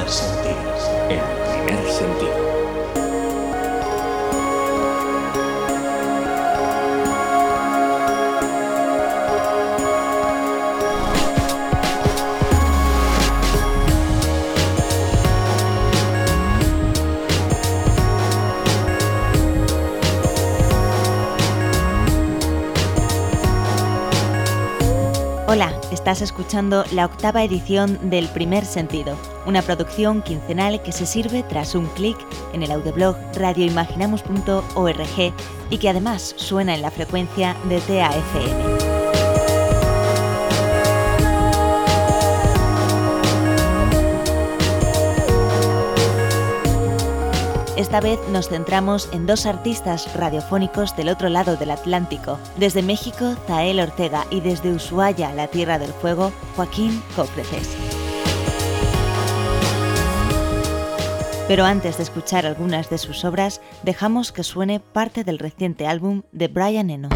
sentido. El primer sentido. Hola, estás escuchando la 8ª edición del Primer Sentido, una producción quincenal que se sirve tras un clic en el audioblog radioimaginamos.org y que además suena en la frecuencia de TAFM. Esta vez nos centramos en dos artistas radiofónicos del otro lado del Atlántico. Desde México, Zael Ortega, y desde Ushuaia, la Tierra del Fuego, Joaquín Cofreces. Pero antes de escuchar algunas de sus obras, dejamos que suene parte del reciente álbum de Brian Eno.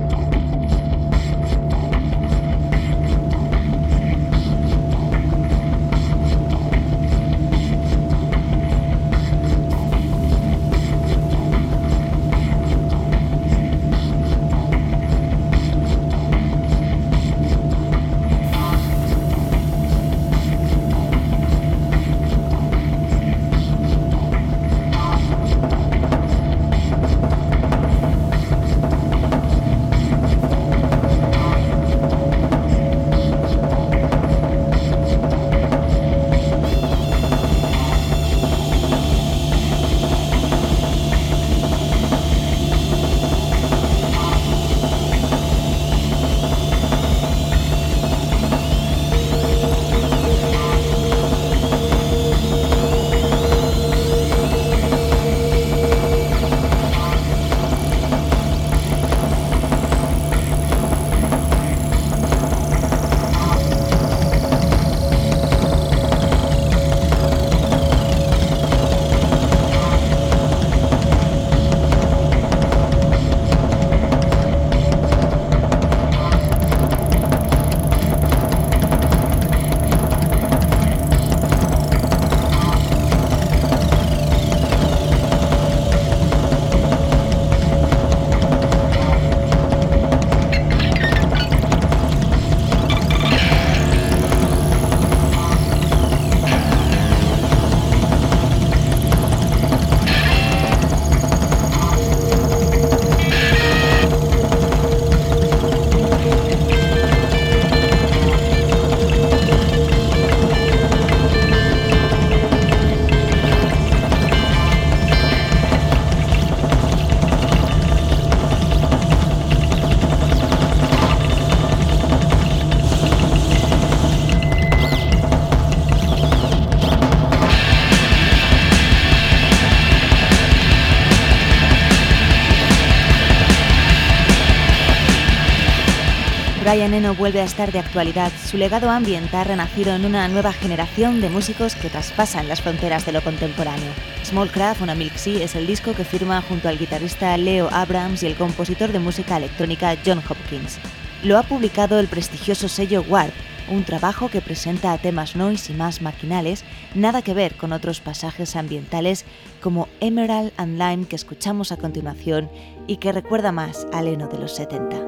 Brian Eno vuelve a estar de actualidad. Su legado ambient ha renacido en una nueva generación de músicos que traspasan las fronteras de lo contemporáneo. Small Craft on a Milk Sea es el disco que firma junto al guitarrista Leo Abrams y el compositor de música electrónica John Hopkins. Lo ha publicado el prestigioso sello Warp, un trabajo que presenta temas noise y más maquinales, nada que ver con otros pasajes ambientales como Emerald and Lime que escuchamos a continuación y que recuerda más al Eno de los 70.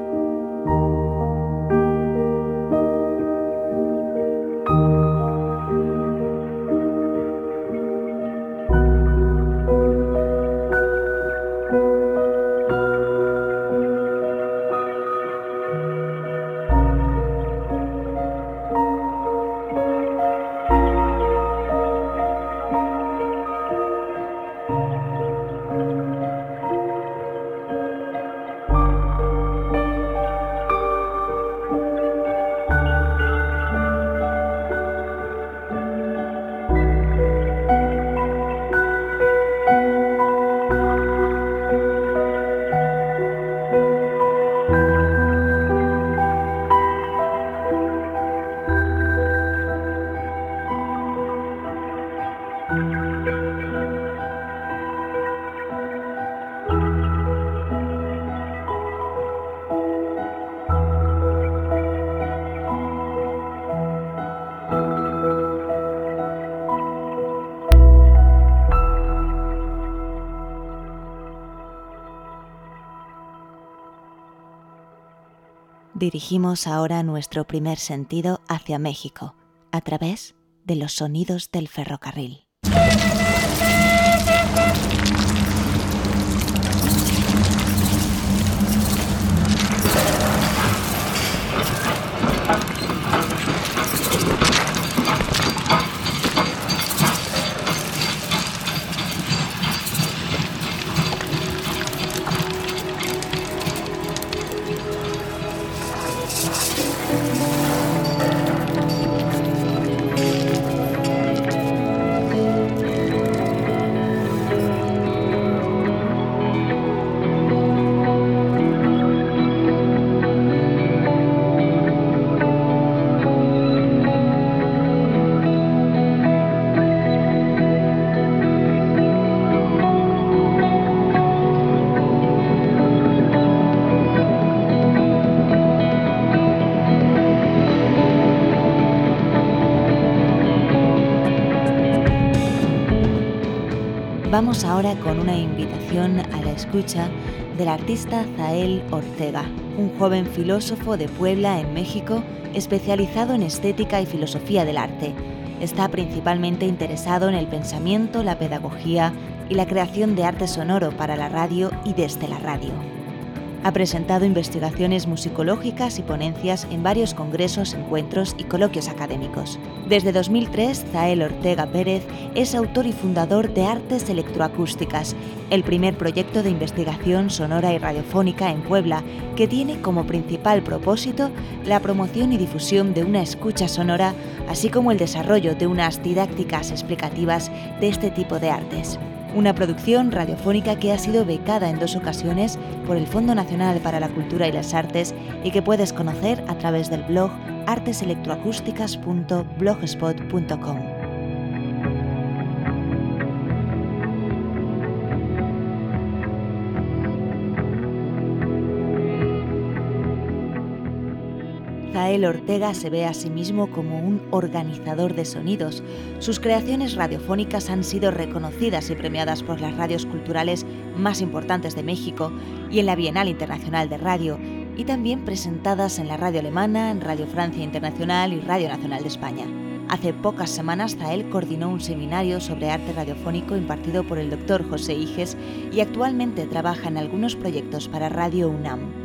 Dirigimos ahora nuestro primer sentido hacia México, a través de los sonidos del ferrocarril. Vamos ahora con una invitación a la escucha del artista Zael Ortega, un joven filósofo de Puebla, en México, especializado en estética y filosofía del arte. Está principalmente interesado en el pensamiento, la pedagogía y la creación de arte sonoro para la radio y desde la radio. Ha presentado investigaciones musicológicas y ponencias en varios congresos, encuentros y coloquios académicos. Desde 2003, Zael Ortega Pérez es autor y fundador de Artes Electroacústicas, el primer proyecto de investigación sonora y radiofónica en Puebla, que tiene como principal propósito la promoción y difusión de una escucha sonora, así como el desarrollo de unas didácticas explicativas de este tipo de artes. Una producción radiofónica que ha sido becada en 2 ocasiones por el Fondo Nacional para la Cultura y las Artes y que puedes conocer a través del blog arteselectroacústicas.blogspot.com. Zael Ortega se ve a sí mismo como un organizador de sonidos. Sus creaciones radiofónicas han sido reconocidas y premiadas por las radios culturales más importantes de México y en la Bienal Internacional de Radio, y también presentadas en la radio alemana, en Radio Francia Internacional y Radio Nacional de España. Hace pocas semanas, Zael coordinó un seminario sobre arte radiofónico impartido por el Dr. José Iges y actualmente trabaja en algunos proyectos para Radio UNAM.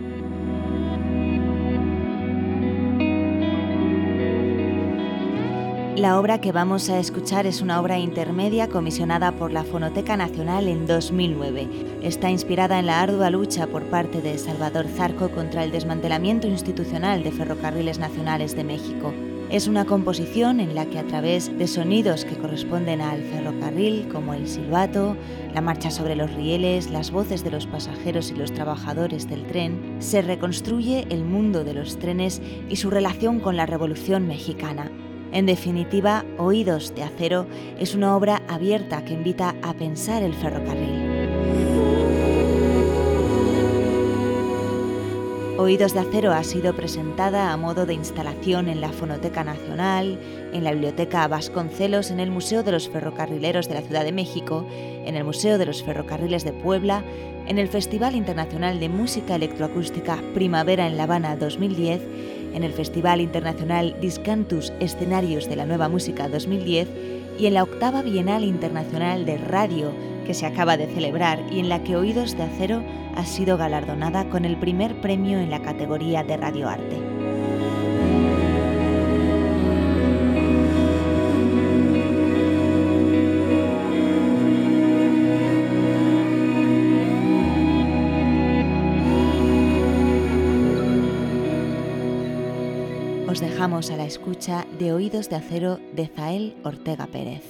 La obra que vamos a escuchar es una obra intermedia comisionada por la Fonoteca Nacional en 2009. Está inspirada en la ardua lucha por parte de Salvador Zarco contra el desmantelamiento institucional de Ferrocarriles Nacionales de México. Es una composición en la que, a través de sonidos que corresponden al ferrocarril, como el silbato, la marcha sobre los rieles, las voces de los pasajeros y los trabajadores del tren, se reconstruye el mundo de los trenes y su relación con la Revolución Mexicana. En definitiva, Oídos de Acero es una obra abierta que invita a pensar el ferrocarril. Oídos de Acero ha sido presentada a modo de instalación en la Fonoteca Nacional, en la Biblioteca Vasconcelos, en el Museo de los Ferrocarrileros de la Ciudad de México, en el Museo de los Ferrocarriles de Puebla, en el Festival Internacional de Música Electroacústica Primavera en La Habana 2010, en el Festival Internacional Discantus Escenarios de la Nueva Música 2010 y en la 8ª Bienal Internacional de Radio, que se acaba de celebrar y en la que Oídos de Acero ha sido galardonada con el primer premio en la categoría de radioarte. Os dejamos a la escucha de Oídos de Acero de Zael Ortega Pérez.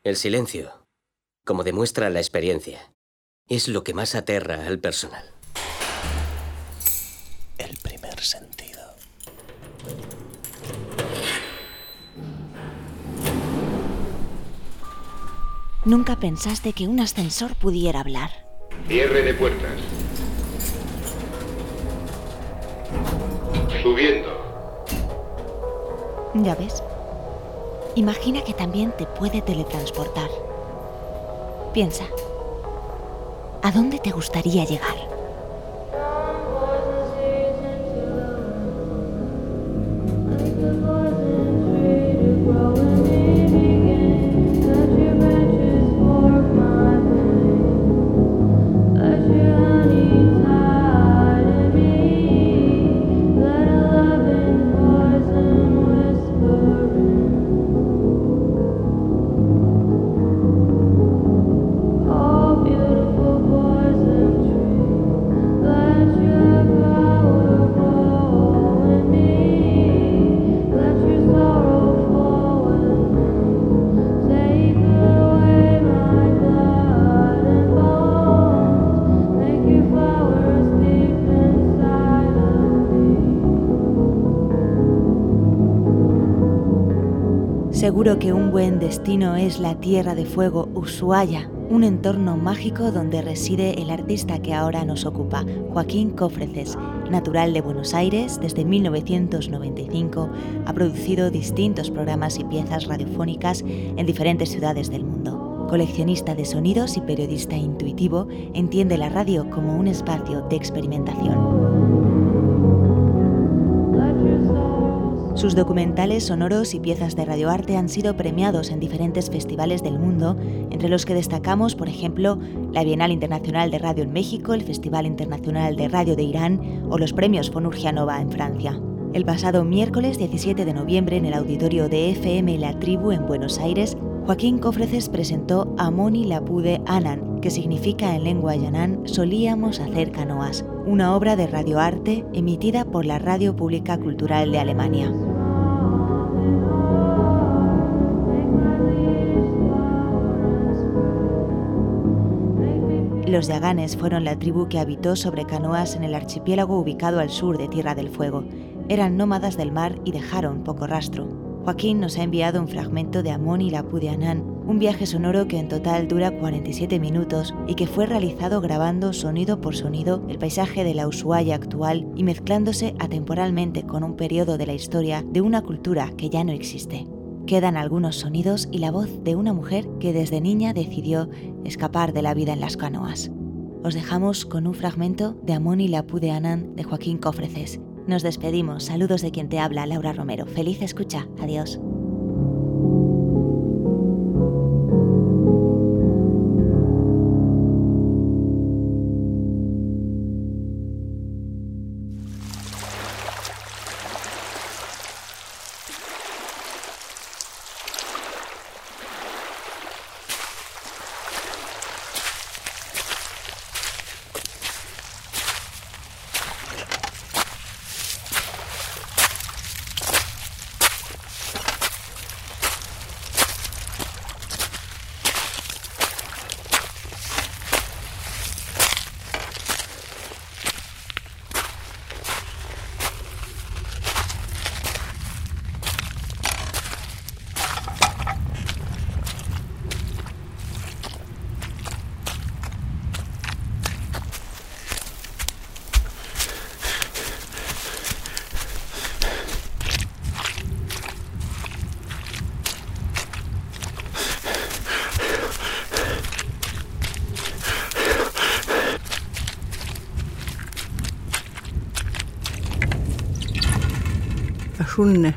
El silencio, como demuestra la experiencia, es lo que más aterra al personal. El primer sentido. Nunca pensaste que un ascensor pudiera hablar. Cierre de puertas. Subiendo. Ya ves. Imagina que también te puede teletransportar. Piensa. ¿A dónde te gustaría llegar? Seguro que un buen destino es la Tierra de Fuego, Ushuaia, un entorno mágico donde reside el artista que ahora nos ocupa, Joaquín Cofreces. Natural de Buenos Aires, desde 1995 ha producido distintos programas y piezas radiofónicas en diferentes ciudades del mundo. Coleccionista de sonidos y periodista intuitivo, entiende la radio como un espacio de experimentación. Sus documentales sonoros y piezas de radioarte han sido premiados en diferentes festivales del mundo, entre los que destacamos, por ejemplo, la Bienal Internacional de Radio en México, el Festival Internacional de Radio de Irán o los premios Fonurgia Nova en Francia. El pasado miércoles 17 de noviembre, en el auditorio de FM La Tribu en Buenos Aires, Joaquín Cofreces presentó Amoni Lapude Anan, que significa en lengua yanán «Solíamos hacer canoas», una obra de radioarte emitida por la Radio Pública Cultural de Alemania. Los yaganes fueron la tribu que habitó sobre canoas en el archipiélago ubicado al sur de Tierra del Fuego. Eran nómadas del mar y dejaron poco rastro. Joaquín nos ha enviado un fragmento de Amoni Lapude Anan, un viaje sonoro que en total dura 47 minutos y que fue realizado grabando sonido por sonido el paisaje de la Ushuaia actual y mezclándose atemporalmente con un periodo de la historia de una cultura que ya no existe. Quedan algunos sonidos y la voz de una mujer que desde niña decidió escapar de la vida en las canoas. Os dejamos con un fragmento de Amoni Lapude Anan de Joaquín Cofreces. Nos despedimos. Saludos de quien te habla, Laura Romero. Feliz escucha. Adiós. Runne.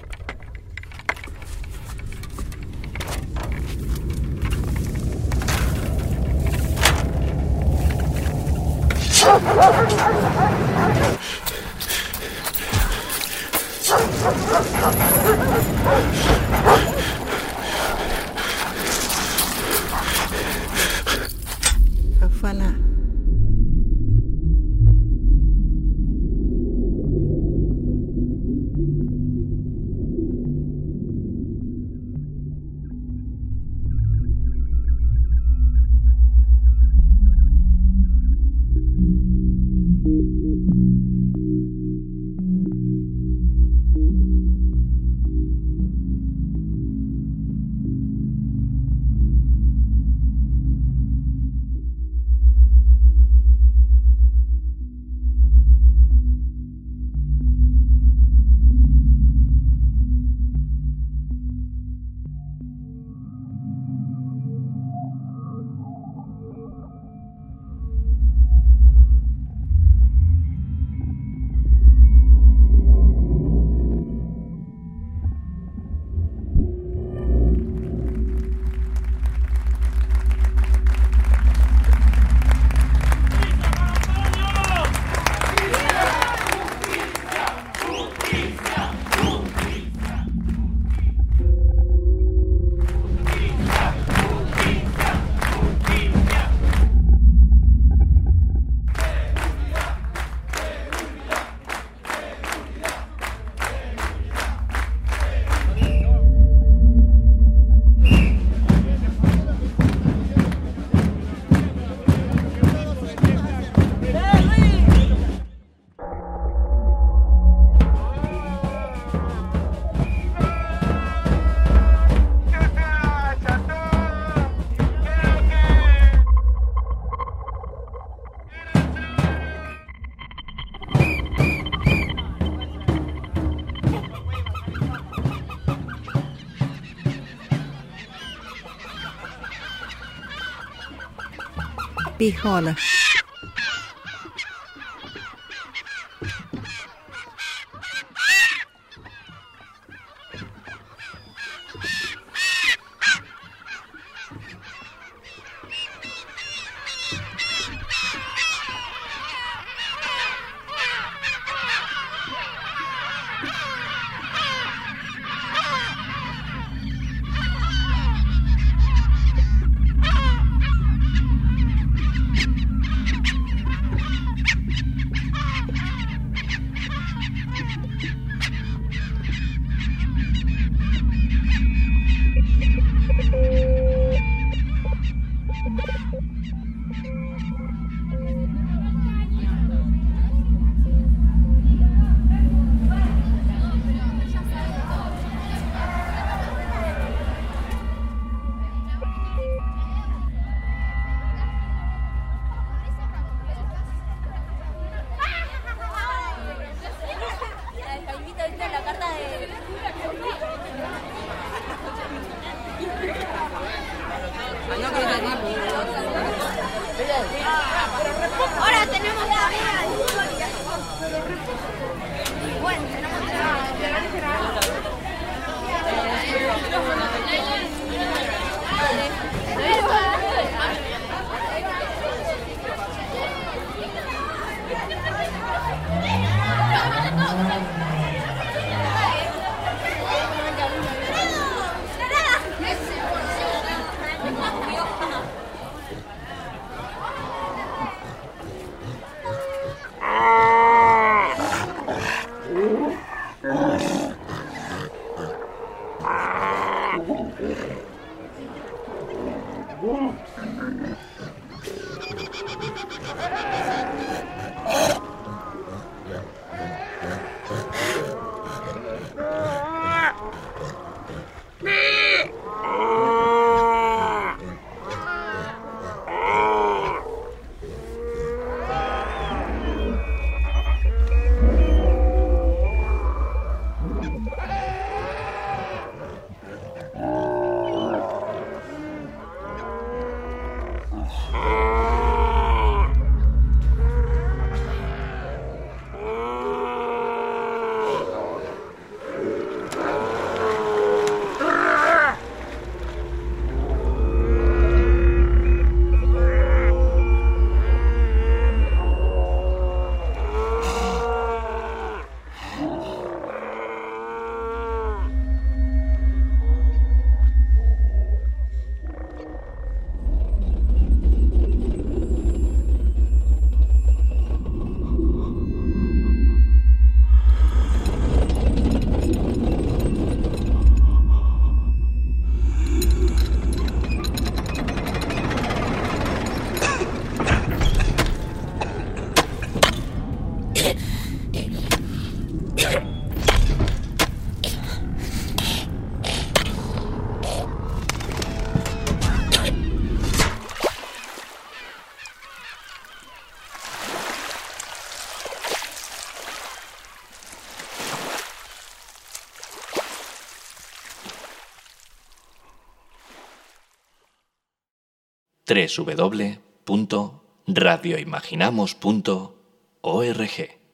Kafana. pihalla. Ahora tenemos tarea. Bueno, tenemos www.radioimaginamos.org